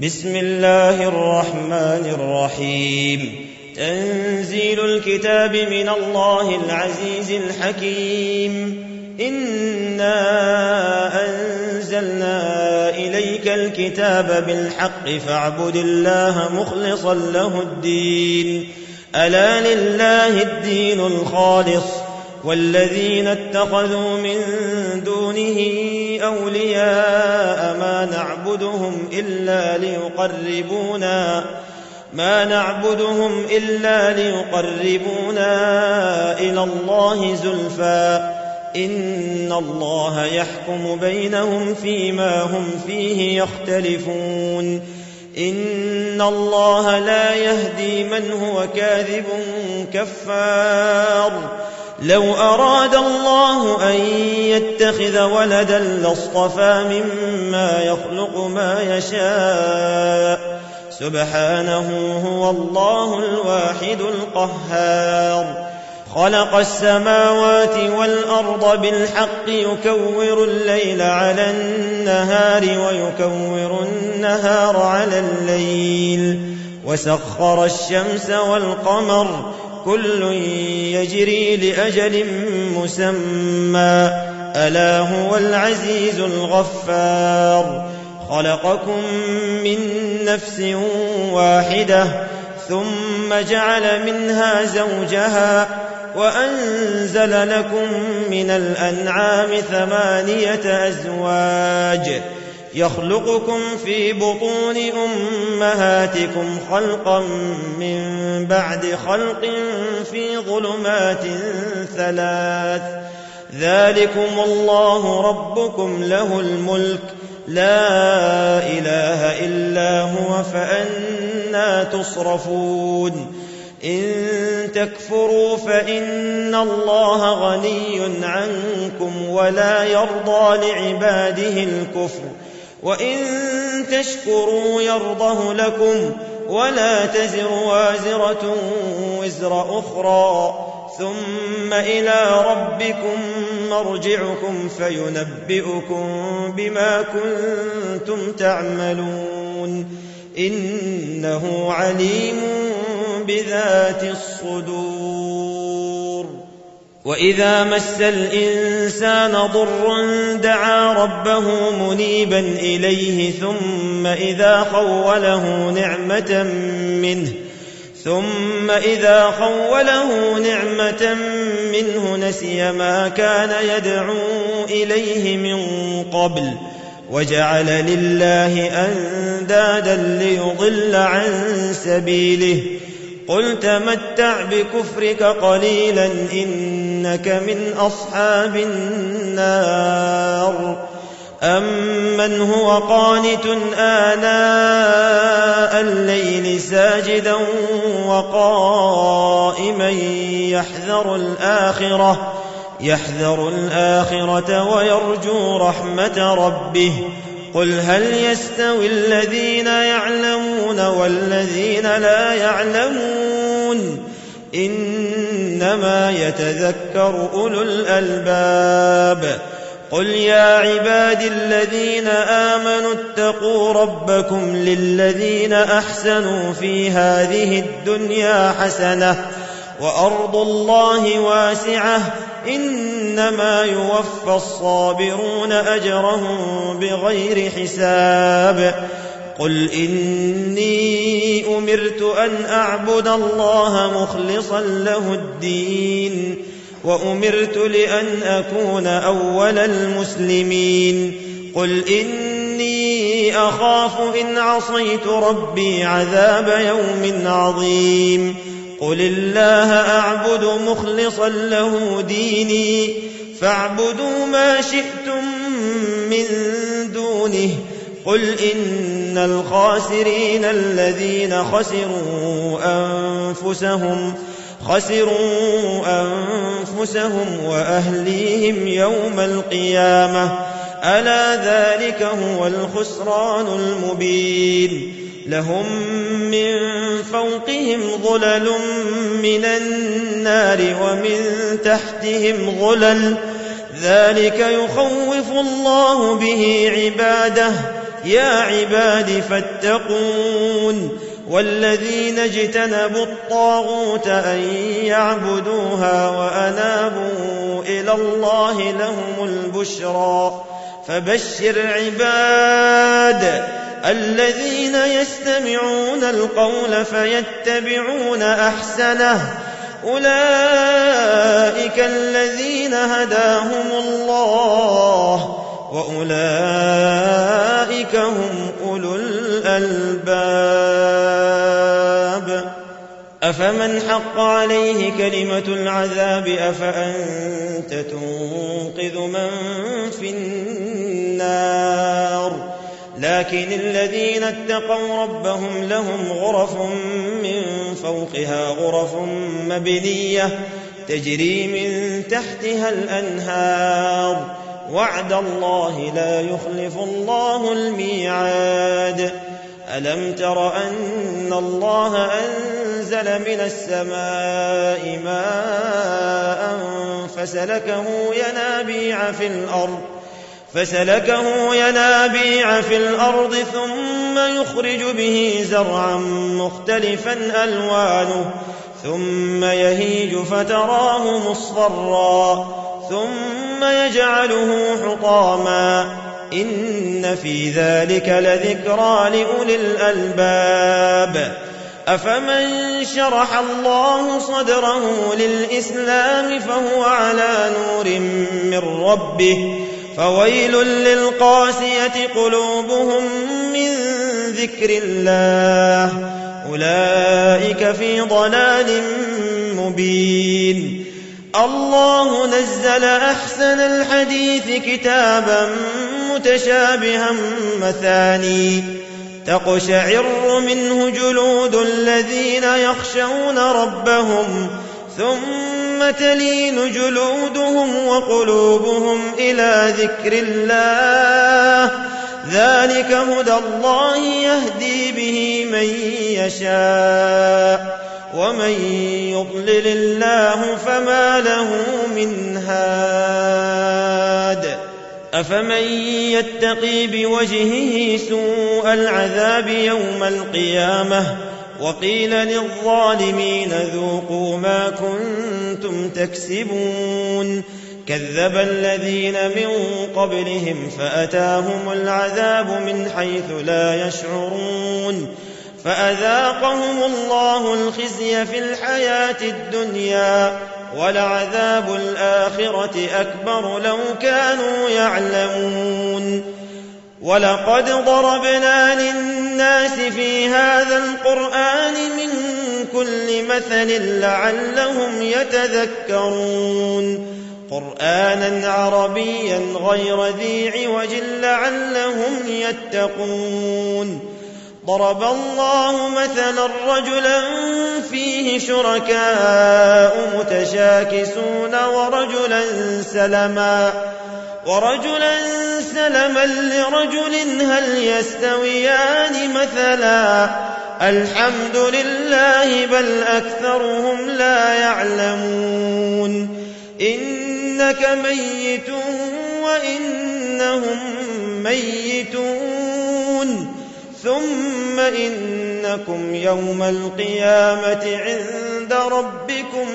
بسم الله الرحمن الرحيم. تنزيل الكتاب من الله العزيز الحكيم. إنا أنزلنا إليك الكتاب بالحق فاعبد الله مخلصا له الدين. ألا لله الدين الخالص والذين اتخذوا من دونه أولياء ما نعبدهم إلا ليقربونا إلى الله زلفى إن الله يحكم بينهم فيما هم فيه يختلفون. إن الله لا يهدي من هو كاذب كفار. لو أراد الله أن يتخذ ولدا لاصطفى مما يخلق ما يشاء سبحانه هو الله الواحد القهار. خلق السماوات والأرض بالحق يكور الليل على النهار ويكور النهار على الليل وسخر الشمس والقمر كل يجري لأجل مسمى ألا هو العزيز الغفار. خلقكم من نفس واحدة ثم جعل منها زوجها وأنزل لكم من الأنعام 8 أزواج يخلقكم في بطون أمهاتكم خلقا من بعد خلق في ظلمات 3 ذلكم الله ربكم له الملك لا إله إلا هو فأنى تصرفون. إن تكفروا فإن الله غني عنكم ولا يرضى لعباده الكفر وإن تشكروا يرضه لكم ولا تزر وازرة وزر أخرى ثم إلى ربكم مرجعكم فينبئكم بما كنتم تعملون إنه عليم بذات الصدور. وإذا مس الإنسان ضر دعا ربه منيبا إليه ثم إذا خوله نعمة منه نسي ما كان يدعو إليه من قبل وجعل لله أندادا ليضل عن سبيله. قل تمتع بكفرك قليلا إنك من أصحاب النار. أمن هو قانت آناء الليل ساجدا وقائما يحذر الآخرة ويرجو رحمة ربه. قل هل يستوي الذين يعلمون والذين لا يعلمون إنما يتذكر أولو الألباب. قل يا عباد الذين آمنوا اتقوا ربكم للذين أحسنوا في هذه الدنيا حسنة وأرض الله واسعة إنما يوفى الصابرون أجرهم بغير حساب. قل إني أمرت أن أعبد الله مخلصا له الدين وأمرت لأن أكون أول المسلمين. قل إني أخاف إن عصيت ربي عذاب يوم عظيم. قل الله أعبد مخلصا له ديني فاعبدوا ما شئتم من دونه. قل إن الخاسرين الذين خسروا أنفسهم وأهليهم يوم القيامة ألا ذلك هو الخسران المبين. لهم من فوقهم ظلل من النار ومن تحتهم ظلل ذلك يخوف الله به عباده يا عباد فاتقون والذين اجتنبوا الطاغوت أن يعبدوها وأنابوا إلى الله لهم البشرى فبشر عباد الذين يستمعون القول فيتبعون أحسنه أولئك الذين هداهم الله وأولئك هم أولو الألباب أفمن حق عليه كلمة العذاب أفأنت تنقذ من في النار لكن الذين اتقوا ربهم لهم غرف من فوقها غرف مبنية تجري من تحتها الأنهار وعد الله لا يخلف الله الميعاد ألم تر أن الله أنزل من السماء ماء فسلكه ينابيع في الأرض ثم يخرج به زرعا مختلفا ألوانه ثم يهيج فتراه مصفرا ثم يجعله حطاما إن في ذلك لذكرى لأولي الألباب أفمن شرح الله صدره للإسلام فهو على نور من ربه فويل للقاسية قلوبهم من ذكر الله أولئك في ضلال مبين الله نزل أحسن الحديث كتابا متشابها مثاني تقشعر منه جلود الذين يخشون ربهم ثم تلين جلودهم وقلوبهم إلى ذكر الله ذلك هدى الله يهدي به من يشاء ومن يضلل الله فما له من هاد أفمن يتقي بوجهه سوء العذاب يوم القيامة وقيل للظالمين ذوقوا ما كنتم تكسبون كذب الذين من قبلهم فأتاهم العذاب من حيث لا يشعرون فأذاقهم الله الخزي في الحياة الدنيا ولعذاب الآخرة أكبر لو كانوا يعلمون ولقد ضربنا للناس في هذا القرآن من كل مثل لعلهم يتذكرون قرآنا عربيا غير ذي عوج لعلهم يتقون ضرب الله مثلا رجلا فيه شركاء متشاكسون ورجلا سلما لرجل هل يستويان مثلا الحمد لله بل أكثرهم لا يعلمون إنك ميت وإنهم ميتون ثم إنكم يوم القيامة عند ربكم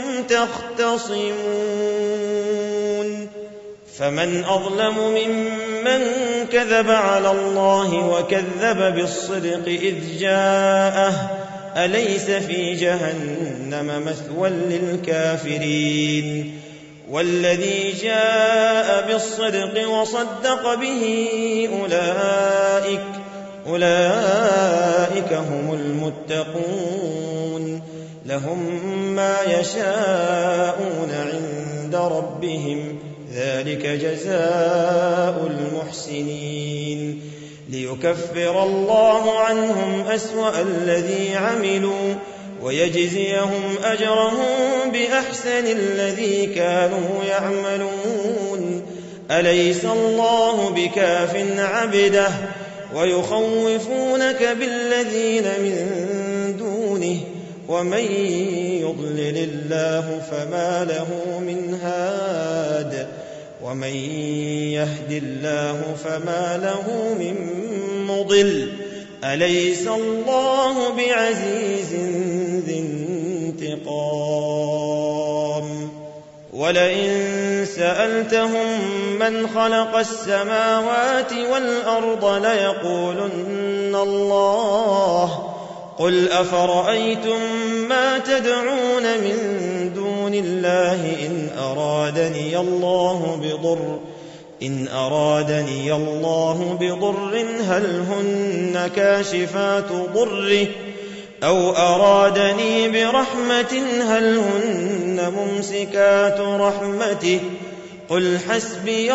تختصمون فمن أظلم ممن كذب على الله وكذب بالصدق إذ جاءه أليس في جهنم مثوى للكافرين والذي جاء بالصدق وصدق به أولئك هم المتقون لهم ما يشاءون عند ربهم ذلك جزاء المحسنين ليكفر الله عنهم أسوأ الذي عملوا ويجزيهم أجرهم بأحسن الذي كانوا يعملون أليس الله بكاف عبده ويخوفونك بالذين من دونه ومن يضلل الله فما له من هاد ومن يهد الله فما له من مضل أليس الله بعزيز ذي انتقام ولئن سألتهم من خلق السماوات والأرض ليقولن الله قل أفرأيتم ما تدعون من دون الله إن أرادني الله بضر هل هن كاشفات ضره أو أرادني برحمة هل هن ممسكات رحمته قل حسبي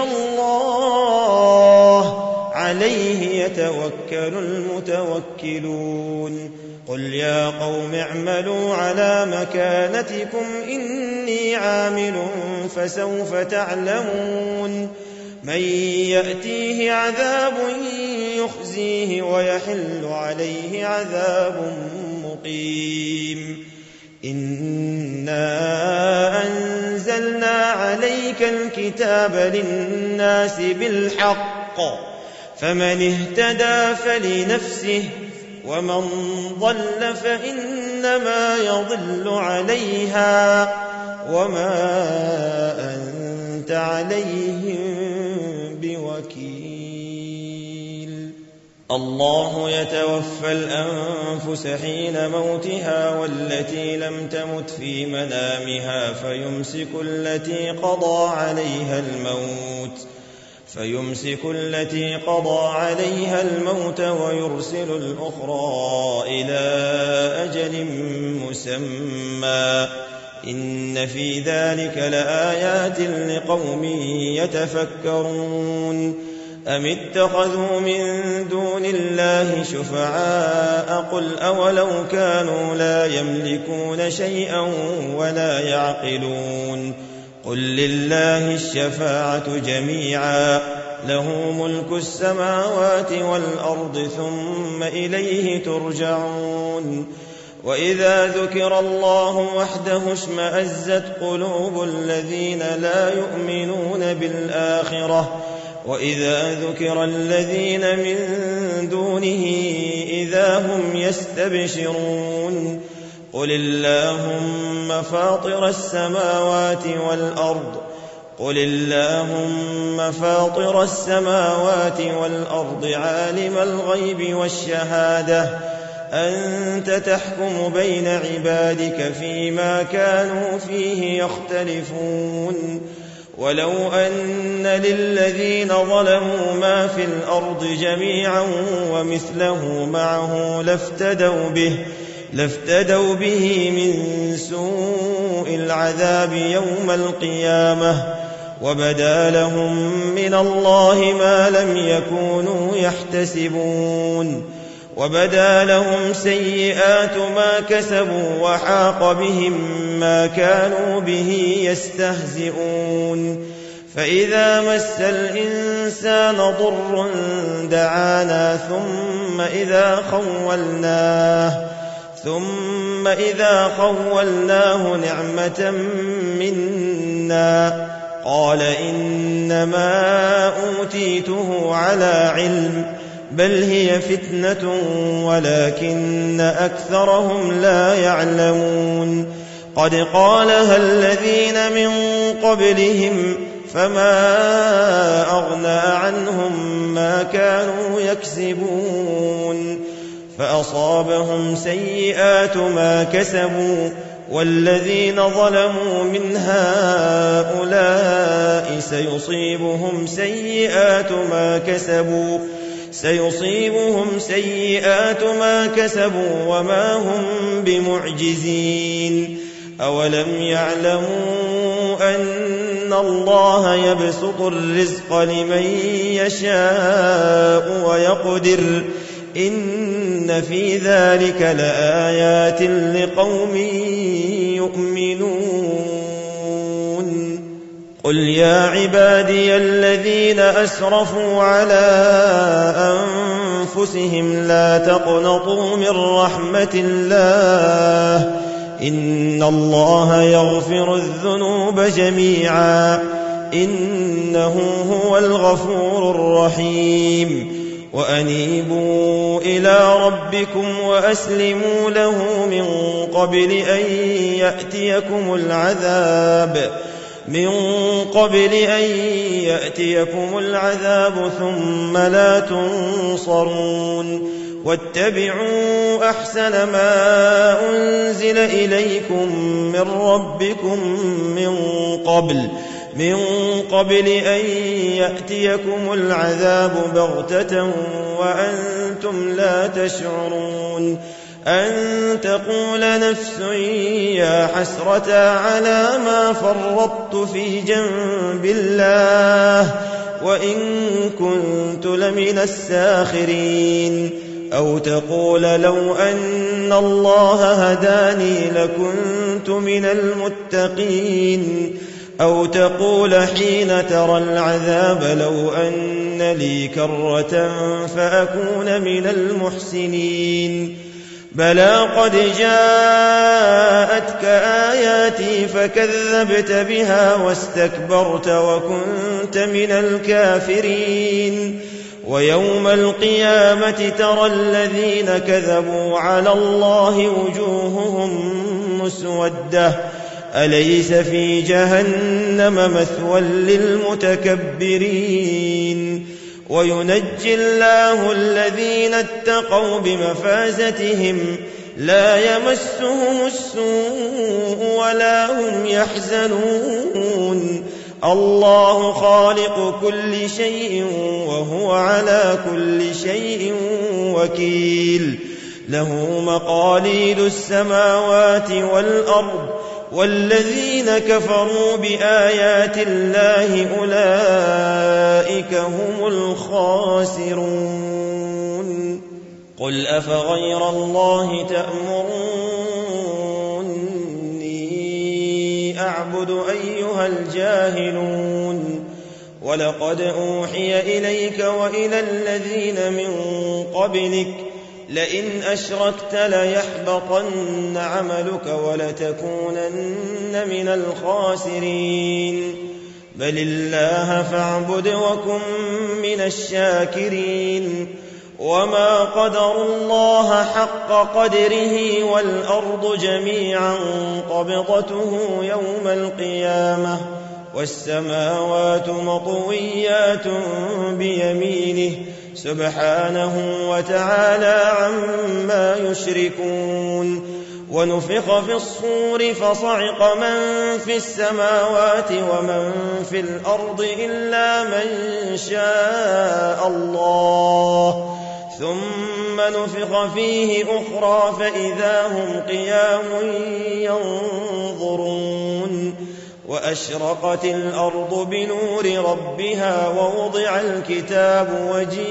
الله عليه يتوكل المتوكلون قل يا قوم اعملوا على مكانتكم إني عامل فسوف تعلمون من يأتيه عذاب يخزيه ويحل عليه عذاب مقيم إنا أنزلنا عليك الكتاب للناس بالحق فمن اهتدى فلنفسه ومن ضل فإنما يضل عليها وما أنت عليهم بوكيل الله يتوفى الأنفس حين موتها والتي لم تمت في منامها فيمسك التي قضى عليها الموت ويرسل الأخرى إلى أجل مسمى إن في ذلك لآيات لقوم يتفكرون أم اتخذوا من دون الله شفعاء قل أولو كانوا لا يملكون شيئا ولا يعقلون قل لله الشفاعة جميعا له ملك السماوات والأرض ثم إليه ترجعون وإذا ذكر الله وحده اشمأزت قلوب الذين لا يؤمنون بالآخرة وإذا ذكر الذين من دونه إذا هم يستبشرون قل اللهم فاطر السماوات والأرض عالم الغيب والشهادة أنت تحكم بين عبادك فيما كانوا فيه يختلفون ولو أن للذين ظلموا ما في الأرض جميعا ومثله معه لافتدوا به من سوء العذاب يوم القيامة وبدا لهم من الله ما لم يكونوا يحتسبون وبدا لهم سيئات ما كسبوا وحاق بهم ما كانوا به يستهزئون فإذا مس الإنسان ضر دعانا ثم إذا خولناه نعمة منا قال إنما أوتيته على علم بل هي فتنة ولكن أكثرهم لا يعلمون قد قالها الذين من قبلهم فما أغنى عنهم ما كانوا يكسبون فأصابهم سيئات ما كسبوا والذين ظلموا من هؤلاء سيصيبهم سيئات ما كسبوا وما هم بمعجزين أولم يعلموا أن الله يبسط الرزق لمن يشاء ويقدر إن في ذلك لآيات لقوم يؤمنون قل يا عبادي الذين أسرفوا على أنفسهم لا تقنطوا من رحمة الله إن الله يغفر الذنوب جميعا إنه هو الغفور الرحيم وأنيبوا إلى ربكم وأسلموا له من قبل أن يأتيكم العذاب ثم لا تنصرون واتبعوا أحسن ما أنزل إليكم من ربكم من قبل أن يأتيكم العذاب بغتة وأنتم لا تشعرون أن تقول نفس يا حسرة على ما فرطت في جنب الله وإن كنت لمن الساخرين أو تقول لو أن الله هداني لكنت من المتقين أو تقول حين ترى العذاب لو أن لي كرة فأكون من المحسنين بلى قد جاءتك آياتي فكذبت بها واستكبرت وكنت من الكافرين ويوم القيامة ترى الذين كذبوا على الله وجوههم مسودة أليس في جهنم مثوى للمتكبرين وينجي الله الذين اتقوا بمفازتهم لا يمسهم السوء ولا هم يحزنون الله خالق كل شيء وهو على كل شيء وكيل له مقاليد السماوات والأرض والذين كفروا بآيات الله أولئك هم الخاسرون قل أفغير الله تأمروني أعبد أيها الجاهلون ولقد أوحي إليك وإلى الذين من قبلك لئن أشركت ليحبطن عملك ولتكونن من الخاسرين بل الله فاعبد وكن من الشاكرين وما قدروا الله حق قدره والأرض جميعا قبضته يوم القيامة والسماوات مطويات بيمينه سبحانه وتعالى عما يشركون ونفخ في الصور فصعق من في السماوات ومن في الأرض إلا من شاء الله ثم نفخ فيه أخرى فإذا هم قيام ينظرون وأشرقت الأرض بنور ربها ووضع الكتاب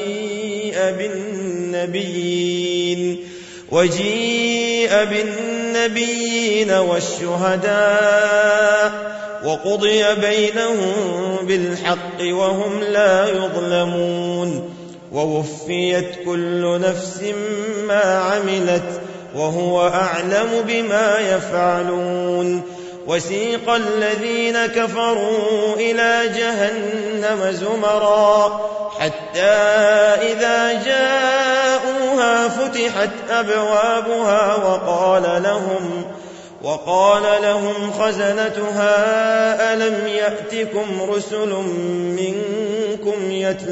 وجيء بالنبيين والشهداء وقضي بينهم بالحق وهم لا يظلمون ووفيت كل نفس ما عملت وهو أعلم بما يفعلون وسيق الذين كفروا إلى جهنم زمرا حتى إذا جاءوها فتحت أبوابها وقال لهم خزنتها ألم يأتكم رسل منكم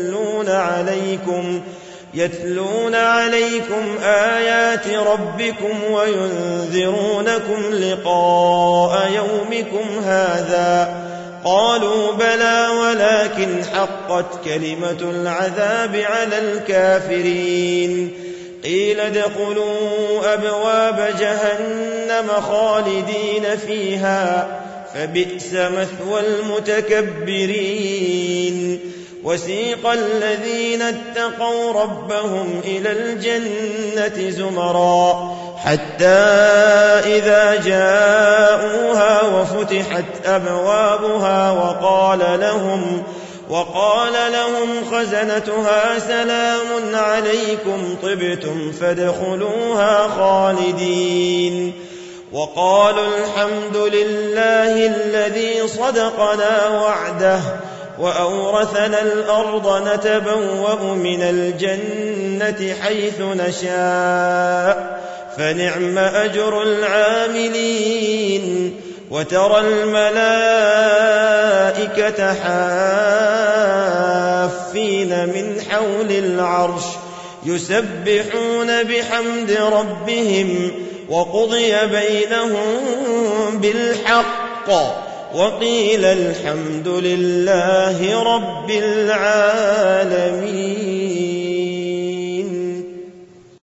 يتلون عليكم آيات ربكم وينذرونكم لقاء يومكم هذا قالوا بلى ولكن حقت كلمة العذاب على الكافرين قيل ادخلوا أبواب جهنم خالدين فيها فبئس مثوى المتكبرين وسيق الذين اتقوا ربهم إلى الجنة زمرا حتى إذا جاءوها وفتحت أبوابها وقال لهم خزنتها سلام عليكم طبتم فادخلوها خالدين وقالوا الحمد لله الذي صدقنا وعده وأورثنا الأرض نتبوأ من الجنة حيث نشاء فنعم أجر العاملين وترى الملائكة حافين من حول العرش يسبحون بحمد ربهم وقضي بينهم بالحق وقيل الحمد لله رب العالمين.